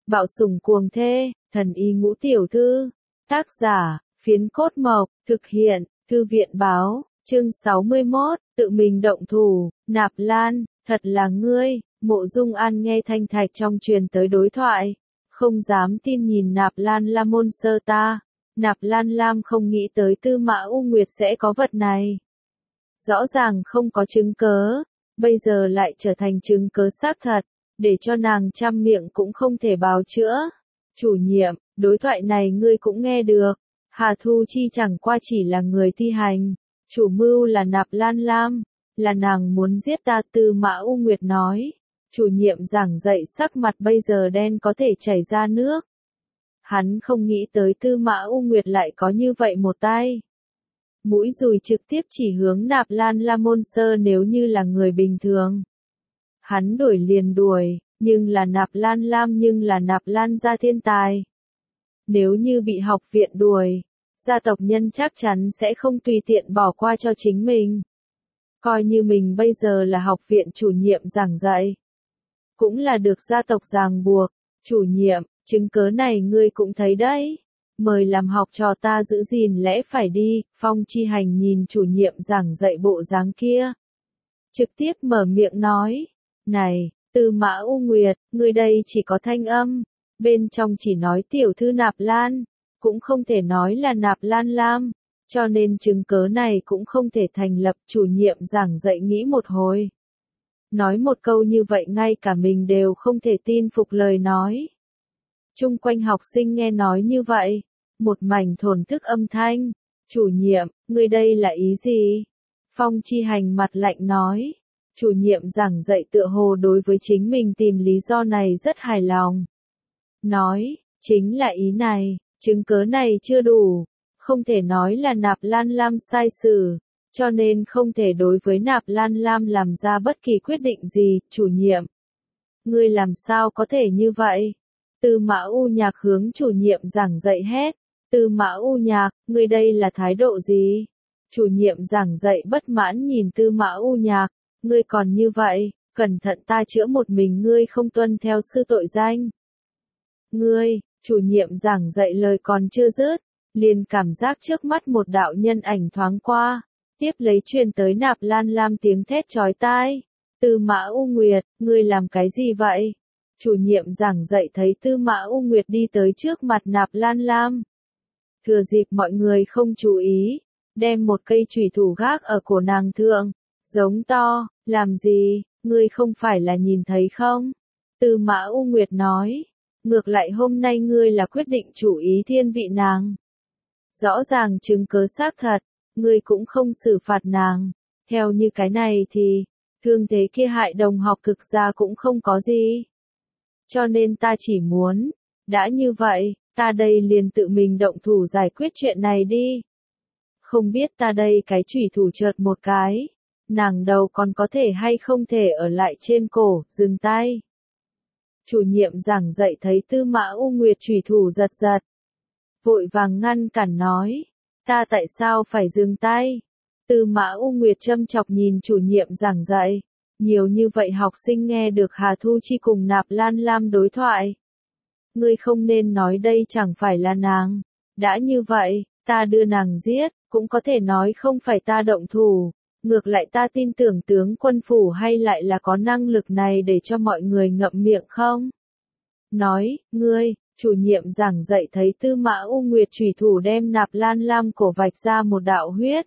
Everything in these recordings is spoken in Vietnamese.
Bạo sủng cuồng thê, thần y ngũ tiểu thư. Tác giả, Phiến Cốt Mộc, thực hiện, Thư viện báo, chương 61, tự mình động thủ, Nạp Lan, thật là ngươi. Mộ Dung An nghe Thanh Thạch trong truyền tới đối thoại, không dám tin nhìn Nạp Lan Lam môn sơ ta. Nạp Lan Lam không nghĩ tới Tư Mã U Nguyệt sẽ có vật này. Rõ ràng không có chứng cớ, bây giờ lại trở thành chứng cớ xác thật, để cho nàng trăm miệng cũng không thể bào chữa. Chủ nhiệm, đối thoại này ngươi cũng nghe được. Hà Thu Chi chẳng qua chỉ là người thi hành, chủ mưu là Nạp Lan Lam, là nàng muốn giết ta. Tư Mã U Nguyệt nói. Chủ nhiệm giảng dạy sắc mặt bây giờ đen có thể chảy ra nước. Hắn không nghĩ tới Tư Mã U Nguyệt lại có như vậy một tay. Mũi dùi trực tiếp chỉ hướng Nạp Lan La Môn Sơ. Nếu như là người bình thường, hắn đuổi liền đuổi, nhưng là Nạp Lan Lam, nhưng là Nạp Lan gia thiên tài. Nếu như bị học viện đuổi, gia tộc nhân chắc chắn sẽ không tùy tiện bỏ qua cho chính mình. Coi như mình bây giờ là học viện chủ nhiệm giảng dạy, cũng là được gia tộc ràng buộc. Chủ nhiệm, chứng cớ này ngươi cũng thấy đấy. Mời làm học trò ta giữ gìn lẽ phải đi. Phong Chi Hành nhìn chủ nhiệm giảng dạy bộ dáng kia, trực tiếp mở miệng nói. Này, Tư Mã U Nguyệt, ngươi đây chỉ có thanh âm, bên trong chỉ nói tiểu thư Nạp Lan, cũng không thể nói là Nạp Lan Lam, cho nên chứng cớ này cũng không thể thành lập. Chủ nhiệm giảng dạy nghĩ một hồi, nói một câu như vậy ngay cả mình đều không thể tin phục lời nói. Chung quanh học sinh nghe nói như vậy, một mảnh thổn thức âm thanh. Chủ nhiệm, ngươi đây là ý gì? Phong Chi Hành mặt lạnh nói. Chủ nhiệm giảng dạy tựa hồ đối với chính mình tìm lý do này rất hài lòng. Nói, chính là ý này, chứng cớ này chưa đủ, không thể nói là Nạp Lan Lam sai xử, cho nên không thể đối với Nạp Lan Lam làm ra bất kỳ quyết định gì. Chủ nhiệm, ngươi làm sao có thể như vậy? Tư Mã U Nhạc hướng chủ nhiệm giảng dạy hét. Tư Mã U Nhạc, ngươi đây là thái độ gì? Chủ nhiệm giảng dạy bất mãn nhìn Tư Mã U Nhạc, ngươi còn như vậy, cẩn thận ta chữa một mình ngươi không tuân theo sư tội danh. Ngươi, chủ nhiệm giảng dạy lời còn chưa dứt, liền cảm giác trước mắt một đạo nhân ảnh thoáng qua, tiếp lấy truyền tới Nạp Lan Lam tiếng thét chói tai. Tư Mã U Nguyệt, ngươi làm cái gì vậy? Chủ nhiệm giảng dạy thấy Tư Mã U Nguyệt đi tới trước mặt Nạp Lan Lam. Thừa dịp mọi người không chú ý, đem một cây chủy thủ gác ở cổ nàng thượng, giống to, làm gì, ngươi không phải là nhìn thấy không? Tư Mã U Nguyệt nói, ngược lại hôm nay ngươi là quyết định chủ ý thiên vị nàng. Rõ ràng chứng cớ xác thật, ngươi cũng không xử phạt nàng. Theo như cái này thì, thương thế kia hại đồng học thực ra cũng không có gì. Cho nên ta chỉ muốn, đã như vậy, ta đây liền tự mình động thủ giải quyết chuyện này đi. Không biết ta đây cái chủy thủ chợt một cái, nàng đầu còn có thể hay không thể ở lại trên cổ. Dừng tay. Chủ nhiệm giảng dạy thấy Tư Mã U Nguyệt chủy thủ giật giật, vội vàng ngăn cản nói, ta tại sao phải dừng tay? Tư Mã U Nguyệt châm chọc nhìn chủ nhiệm giảng dạy. Nhiều như vậy học sinh nghe được Hà Thu Chi cùng Nạp Lan Lam đối thoại. Ngươi không nên nói đây chẳng phải là nàng. Đã như vậy, ta đưa nàng giết, cũng có thể nói không phải ta động thủ. Ngược lại ta tin tưởng tướng quân phủ hay lại là có năng lực này để cho mọi người ngậm miệng không? Nói, ngươi, chủ nhiệm giảng dạy thấy Tư Mã U Nguyệt chủy thủ đem Nạp Lan Lam cổ vạch ra một đạo huyết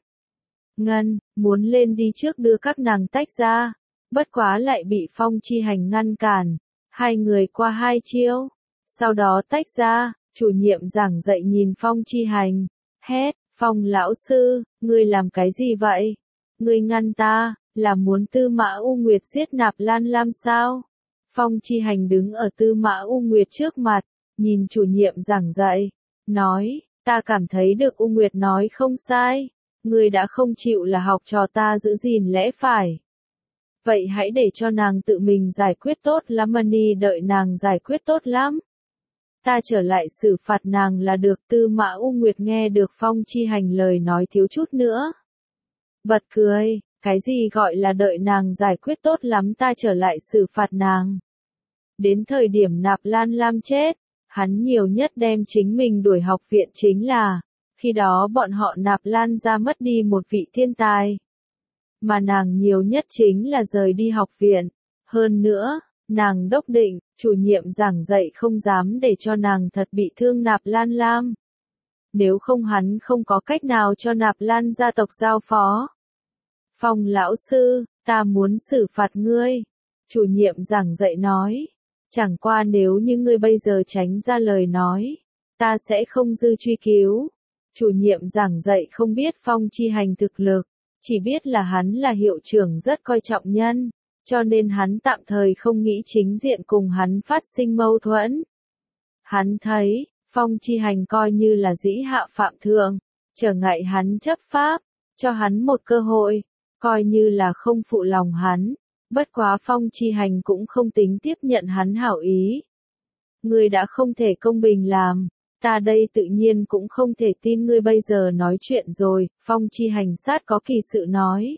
ngân, muốn lên đi trước đưa các nàng tách ra. Bất quá lại bị Phong Chi Hành ngăn cản, hai người qua hai chiêu, sau đó tách ra. Chủ nhiệm giảng dạy nhìn Phong Chi Hành, hét, Phong lão sư, ngươi làm cái gì vậy? Ngươi ngăn ta, là muốn Tư Mã U Nguyệt giết Nạp Lan Lam sao? Phong Chi Hành đứng ở Tư Mã U Nguyệt trước mặt, nhìn chủ nhiệm giảng dạy, nói, ta cảm thấy được U Nguyệt nói không sai, ngươi đã không chịu là học trò ta giữ gìn lẽ phải. Vậy hãy để cho nàng tự mình giải quyết tốt lắm, Mani đợi nàng giải quyết tốt lắm. Ta trở lại xử phạt nàng là được. Tư Mã U Nguyệt nghe được Phong Chi Hành lời nói thiếu chút nữa bật cười, cái gì gọi là đợi nàng giải quyết tốt lắm ta trở lại xử phạt nàng? Đến thời điểm Nạp Lan Lam chết, hắn nhiều nhất đem chính mình đuổi học viện chính là, khi đó bọn họ Nạp Lan ra mất đi một vị thiên tài. Mà nàng nhiều nhất chính là rời đi học viện. Hơn nữa, nàng đốc định, chủ nhiệm giảng dạy không dám để cho nàng thật bị thương Nạp Lan Lam. Nếu không hắn không có cách nào cho Nạp Lan gia tộc giao phó. Phong lão sư, ta muốn xử phạt ngươi. Chủ nhiệm giảng dạy nói. Chẳng qua nếu như ngươi bây giờ tránh ra lời nói, ta sẽ không dư truy cứu. Chủ nhiệm giảng dạy không biết Phong Chi Hành thực lực, chỉ biết là hắn là hiệu trưởng rất coi trọng nhân, cho nên hắn tạm thời không nghĩ chính diện cùng hắn phát sinh mâu thuẫn. Hắn thấy, Phong Chi Hành coi như là dĩ hạ phạm thượng, trở ngại hắn chấp pháp, cho hắn một cơ hội, coi như là không phụ lòng hắn. Bất quá Phong Chi Hành cũng không tính tiếp nhận hắn hảo ý. Ngươi đã không thể công bình làm, ta đây tự nhiên cũng không thể tin ngươi bây giờ nói chuyện rồi, Phong Chi Hành sát có kỳ sự nói.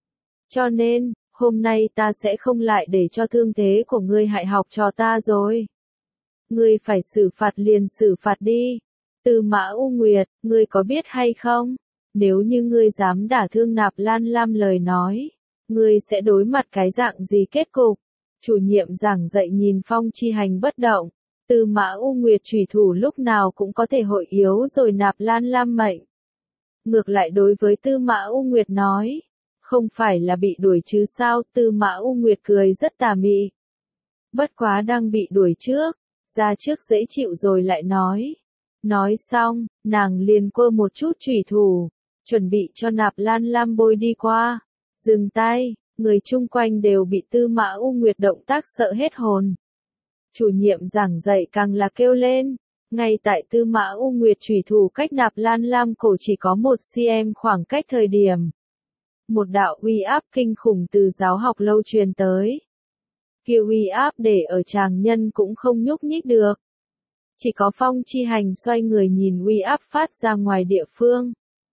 Cho nên, hôm nay ta sẽ không lại để cho thương thế của ngươi hại học trò ta rồi. Ngươi phải xử phạt liền xử phạt đi. Tư Mã U Nguyệt, ngươi có biết hay không? Nếu như ngươi dám đả thương Nạp Lan Lam lời nói, ngươi sẽ đối mặt cái dạng gì kết cục? Chủ nhiệm giảng dạy nhìn Phong Chi Hành bất động. Tư Mã U Nguyệt chủy thủ lúc nào cũng có thể hội yếu rồi Nạp Lan Lam mệnh. Ngược lại đối với Tư Mã U Nguyệt nói, không phải là bị đuổi chứ sao? Tư Mã U Nguyệt cười rất tà mị. Bất quá đang bị đuổi trước, ra trước dễ chịu rồi lại nói. Nói xong, nàng liền quơ một chút chủy thủ, chuẩn bị cho Nạp Lan Lam bôi đi qua. Dừng tay, người chung quanh đều bị Tư Mã U Nguyệt động tác sợ hết hồn. Chủ nhiệm giảng dạy càng là kêu lên. Ngay tại Tư Mã U Nguyệt chủy thủ cách Nạp Lan Lam cổ chỉ có 1 cm khoảng cách thời điểm. Một đạo uy áp kinh khủng từ giáo học lâu truyền tới. Kia uy áp để ở tràng nhân cũng không nhúc nhích được. Chỉ có Phong Chi Hành xoay người nhìn uy áp phát ra ngoài địa phương.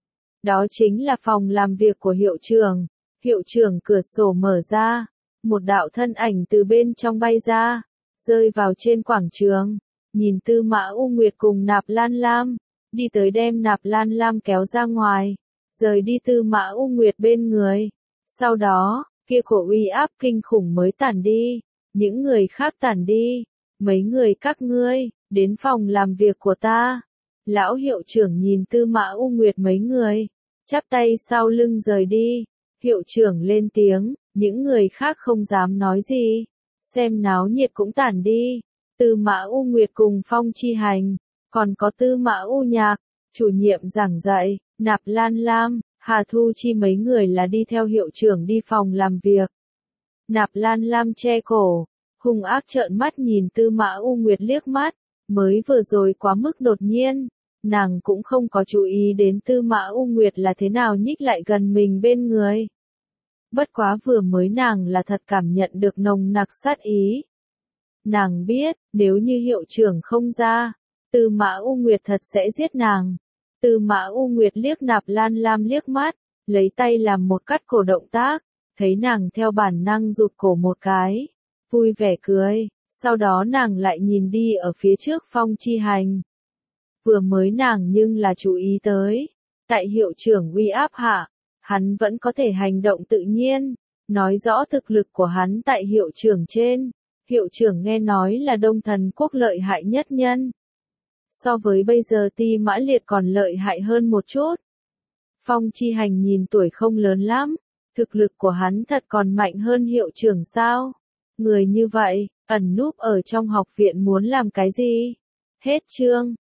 Đó chính là phòng làm việc của hiệu trưởng. Hiệu trưởng cửa sổ mở ra. Một đạo thân ảnh từ bên trong bay ra. Rơi vào trên quảng trường. Nhìn Tư Mã U Nguyệt cùng Nạp Lan Lam. Đi tới đem Nạp Lan Lam kéo ra ngoài. Rời đi Tư Mã U Nguyệt bên người. Sau đó, kia cổ uy áp kinh khủng mới tản đi. Những người khác tản đi. Mấy người các ngươi, đến phòng làm việc của ta. Lão hiệu trưởng nhìn Tư Mã U Nguyệt mấy người. Chắp tay sau lưng rời đi. Hiệu trưởng lên tiếng, những người khác không dám nói gì. Xem náo nhiệt cũng tản đi. Tư Mã U Nguyệt cùng Phong Chi Hành. Còn có Tư Mã U Nhạc. Chủ nhiệm giảng dạy, Nạp Lan Lam, Hà Thu Chi mấy người là đi theo hiệu trưởng đi phòng làm việc. Nạp Lan Lam che cổ, hung ác trợn mắt nhìn Tư Mã U Nguyệt liếc mắt, mới vừa rồi quá mức đột nhiên, nàng cũng không có chú ý đến Tư Mã U Nguyệt là thế nào nhích lại gần mình bên người. Bất quá vừa mới nàng là thật cảm nhận được nồng nặc sát ý. Nàng biết, nếu như hiệu trưởng không ra, Tư Mã U Nguyệt thật sẽ giết nàng. Tư Mã U Nguyệt liếc Nạp Lan Lam liếc mắt, lấy tay làm một cắt cổ động tác, thấy nàng theo bản năng rụt cổ một cái, vui vẻ cười, sau đó nàng lại nhìn đi ở phía trước Phong Chi Hành. Vừa mới nàng nhưng là chú ý tới, tại hiệu trưởng uy áp hạ, hắn vẫn có thể hành động tự nhiên, nói rõ thực lực của hắn tại hiệu trưởng trên. Hiệu trưởng nghe nói là Đông Thần Quốc lợi hại nhất nhân. So với bây giờ Ti Mã Liệt còn lợi hại hơn một chút. Phong Chi Hành nhìn tuổi không lớn lắm, thực lực của hắn thật còn mạnh hơn hiệu trưởng sao? Người như vậy, ẩn núp ở trong học viện muốn làm cái gì? Hết chương.